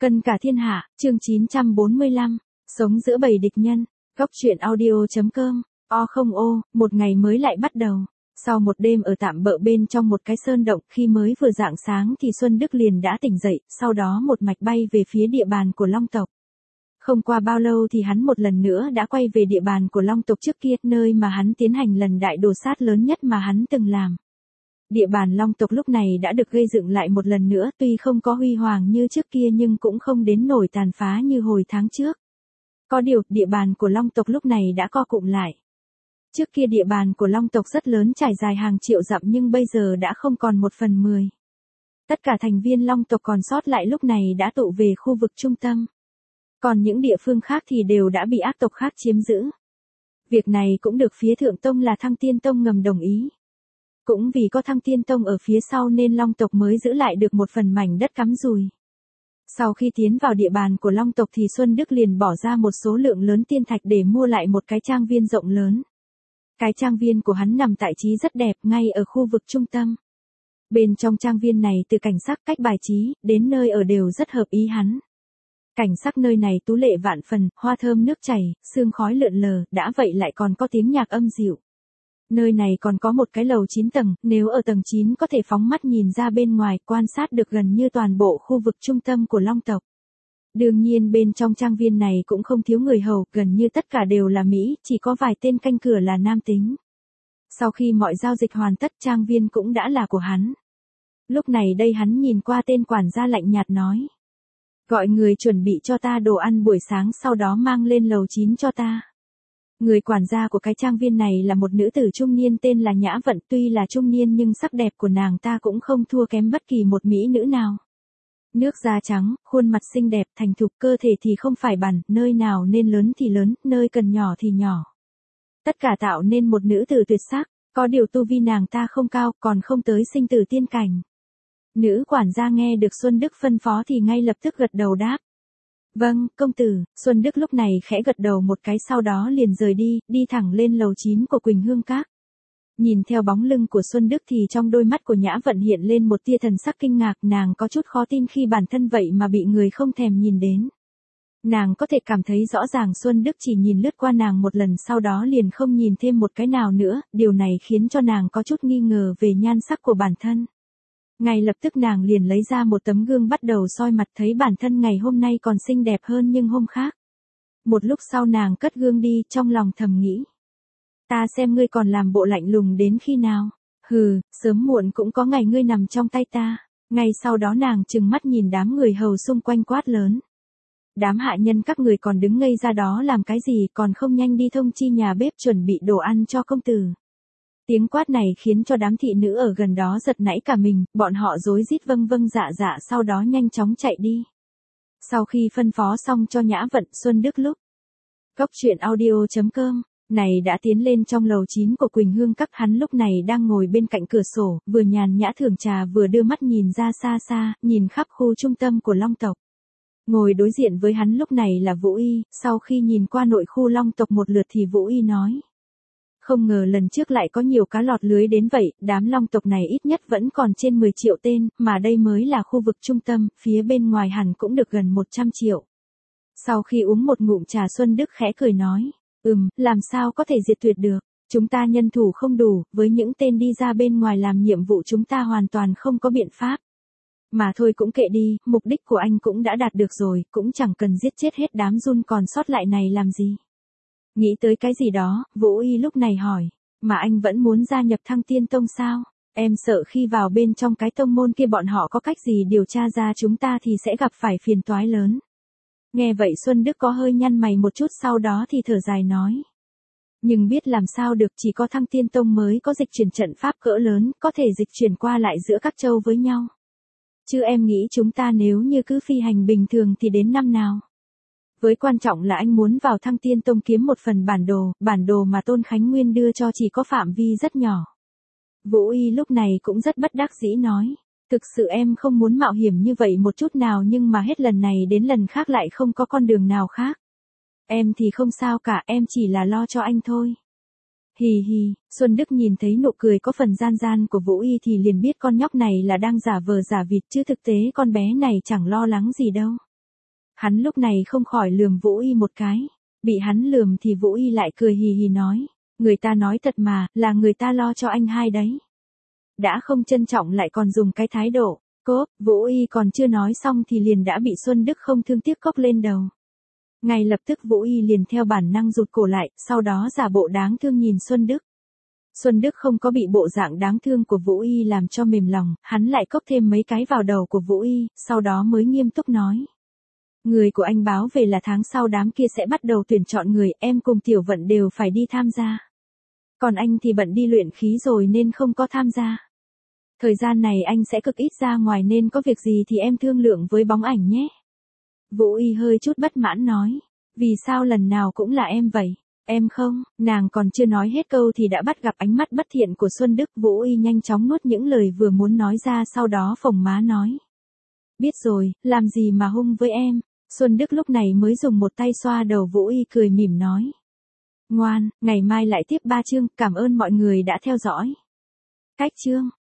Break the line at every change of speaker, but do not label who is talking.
Cân cả thiên hạ, chương 945, sống giữa bầy địch nhân, góc truyện audio.com, một ngày mới lại bắt đầu. Sau một đêm ở tạm bợ bên trong một cái sơn động, khi mới vừa rạng sáng thì Xuân Đức liền đã tỉnh dậy, sau đó một mạch bay về phía địa bàn của Long tộc. Không qua bao lâu thì hắn một lần nữa đã quay về địa bàn của Long tộc trước kia, nơi mà hắn tiến hành lần đại đồ sát lớn nhất mà hắn từng làm. Địa bàn Long tộc lúc này đã được gây dựng lại một lần nữa, tuy không có huy hoàng như trước kia nhưng cũng không đến nổi tàn phá như hồi tháng trước. Có điều, địa bàn của Long tộc lúc này đã co cụm lại. Trước kia địa bàn của Long tộc rất lớn, trải dài hàng triệu dặm, nhưng bây giờ đã không còn 1/10. Tất cả thành viên Long tộc còn sót lại lúc này đã tụ về khu vực trung tâm. Còn những địa phương khác thì đều đã bị ác tộc khác chiếm giữ. Việc này cũng được phía Thượng Tông là Thăng Tiên Tông ngầm đồng ý. Cũng vì có Thăng Tiên Tông ở phía sau nên Long tộc mới giữ lại được một phần mảnh đất cắm dùi. Sau khi tiến vào địa bàn của Long tộc thì Xuân Đức liền bỏ ra một số lượng lớn tiên thạch để mua lại một cái trang viên rộng lớn. Cái trang viên của hắn nằm tại trí rất đẹp, ngay ở khu vực trung tâm. Bên trong trang viên này từ cảnh sắc, cách bài trí, đến nơi ở đều rất hợp ý hắn. Cảnh sắc nơi này tú lệ vạn phần, hoa thơm nước chảy, sương khói lượn lờ, đã vậy lại còn có tiếng nhạc âm dịu. Nơi này còn có một cái lầu 9 tầng, nếu ở tầng 9 có thể phóng mắt nhìn ra bên ngoài, quan sát được gần như toàn bộ khu vực trung tâm của Long tộc. Đương nhiên bên trong trang viên này cũng không thiếu người hầu, gần như tất cả đều là Mỹ, chỉ có vài tên canh cửa là nam tính. Sau khi mọi giao dịch hoàn tất, trang viên cũng đã là của hắn. Lúc này đây hắn nhìn qua tên quản gia lạnh nhạt nói. Gọi người chuẩn bị cho ta đồ ăn buổi sáng, sau đó mang lên lầu 9 cho ta. Người quản gia của cái trang viên này là một nữ tử trung niên tên là Nhã Vận, tuy là trung niên nhưng sắc đẹp của nàng ta cũng không thua kém bất kỳ một mỹ nữ nào. Nước da trắng, khuôn mặt xinh đẹp, thành thục, cơ thể thì không phải bẩn, nơi nào nên lớn thì lớn, nơi cần nhỏ thì nhỏ. Tất cả tạo nên một nữ tử tuyệt sắc, có điều tu vi nàng ta không cao, còn không tới sinh tử tiên cảnh. Nữ quản gia nghe được Xuân Đức phân phó thì ngay lập tức gật đầu đáp. Vâng, công tử. Xuân Đức lúc này khẽ gật đầu một cái, sau đó liền rời đi, đi thẳng lên lầu 9 của Quỳnh Hương Các. Nhìn theo bóng lưng của Xuân Đức thì trong đôi mắt của Nhã Vận hiện lên một tia thần sắc kinh ngạc, nàng có chút khó tin khi bản thân vậy mà bị người không thèm nhìn đến. Nàng có thể cảm thấy rõ ràng Xuân Đức chỉ nhìn lướt qua nàng một lần, sau đó liền không nhìn thêm một cái nào nữa, điều này khiến cho nàng có chút nghi ngờ về nhan sắc của bản thân. Ngay lập tức nàng liền lấy ra một tấm gương bắt đầu soi mặt, thấy bản thân ngày hôm nay còn xinh đẹp hơn nhưng hôm khác. Một lúc sau nàng cất gương đi, trong lòng thầm nghĩ. Ta xem ngươi còn làm bộ lạnh lùng đến khi nào. Hừ, sớm muộn cũng có ngày ngươi nằm trong tay ta. Ngay sau đó nàng trừng mắt nhìn đám người hầu xung quanh quát lớn. Đám hạ nhân các người còn đứng ngây ra đó làm cái gì, còn không nhanh đi thông chi nhà bếp chuẩn bị đồ ăn cho công tử. Tiếng quát này khiến cho đám thị nữ ở gần đó giật nảy cả mình, bọn họ rối rít vâng vâng dạ dạ, sau đó nhanh chóng chạy đi. Sau khi phân phó xong cho Nhã Vận, Xuân Đức lúc góc truyện audio.com này đã tiến lên trong lầu 9 của Quỳnh Hương Các. Hắn lúc này đang ngồi bên cạnh cửa sổ, vừa nhàn nhã thưởng trà vừa đưa mắt nhìn ra xa xa, nhìn khắp khu trung tâm của Long tộc. Ngồi đối diện với hắn lúc này là Vũ Y, sau khi nhìn qua nội khu Long tộc một lượt thì Vũ Y nói. Không ngờ lần trước lại có nhiều cá lọt lưới đến vậy, đám Long tộc này ít nhất vẫn còn trên 10 triệu tên, mà đây mới là khu vực trung tâm, phía bên ngoài hẳn cũng được gần 100 triệu. Sau khi uống một ngụm trà, Xuân Đức khẽ cười nói, làm sao có thể diệt tuyệt được, chúng ta nhân thủ không đủ, với những tên đi ra bên ngoài làm nhiệm vụ chúng ta hoàn toàn không có biện pháp. Mà thôi cũng kệ đi, mục đích của anh cũng đã đạt được rồi, cũng chẳng cần giết chết hết đám run còn sót lại này làm gì. Nghĩ tới cái gì đó, Vũ Y lúc này hỏi, mà anh vẫn muốn gia nhập Thăng Tiên Tông sao? Em sợ khi vào bên trong cái tông môn kia bọn họ có cách gì điều tra ra chúng ta thì sẽ gặp phải phiền toái lớn. Nghe vậy Xuân Đức có hơi nhăn mày một chút, sau đó thì thở dài nói. Nhưng biết làm sao được, chỉ có Thăng Tiên Tông mới có dịch chuyển trận pháp cỡ lớn, có thể dịch chuyển qua lại giữa các châu với nhau. Chứ em nghĩ chúng ta nếu như cứ phi hành bình thường thì đến năm nào? Với quan trọng là anh muốn vào Thăng Tiên Tông kiếm một phần bản đồ mà Tôn Khánh Nguyên đưa cho chỉ có phạm vi rất nhỏ. Vũ Y lúc này cũng rất bất đắc dĩ nói, thực sự em không muốn mạo hiểm như vậy một chút nào, nhưng mà hết lần này đến lần khác lại không có con đường nào khác. Em thì không sao cả, em chỉ là lo cho anh thôi. Hì hì, Xuân Đức nhìn thấy nụ cười có phần gian gian của Vũ Y thì liền biết con nhóc này là đang giả vờ giả vịt, chứ thực tế con bé này chẳng lo lắng gì đâu. Hắn lúc này không khỏi lườm Vũ Y một cái. Bị hắn lườm thì Vũ Y lại cười hì hì nói. Người ta nói thật mà, là người ta lo cho anh hai đấy. Đã không trân trọng lại còn dùng cái thái độ. Cốp, Vũ Y còn chưa nói xong thì liền đã bị Xuân Đức không thương tiếc cốc lên đầu. Ngay lập tức Vũ Y liền theo bản năng rụt cổ lại, sau đó giả bộ đáng thương nhìn Xuân Đức. Xuân Đức không có bị bộ dạng đáng thương của Vũ Y làm cho mềm lòng, hắn lại cốc thêm mấy cái vào đầu của Vũ Y, sau đó mới nghiêm túc nói. Người của anh báo về là tháng sau đám kia sẽ bắt đầu tuyển chọn người, em cùng Tiểu Vận đều phải đi tham gia. Còn anh thì bận đi luyện khí rồi nên không có tham gia. Thời gian này anh sẽ cực ít ra ngoài nên có việc gì thì em thương lượng với bóng ảnh nhé. Vũ Y hơi chút bất mãn nói. Vì sao lần nào cũng là em vậy? Em không, nàng còn chưa nói hết câu thì đã bắt gặp ánh mắt bất thiện của Xuân Đức. Vũ Y nhanh chóng nuốt những lời vừa muốn nói ra, sau đó phồng má nói. Biết rồi, làm gì mà hung với em. Xuân Đức lúc này mới dùng một tay xoa đầu Vũ Y cười mỉm nói. Ngoan, ngày mai lại tiếp 3 chương, cảm ơn mọi người đã theo dõi. Cách chương.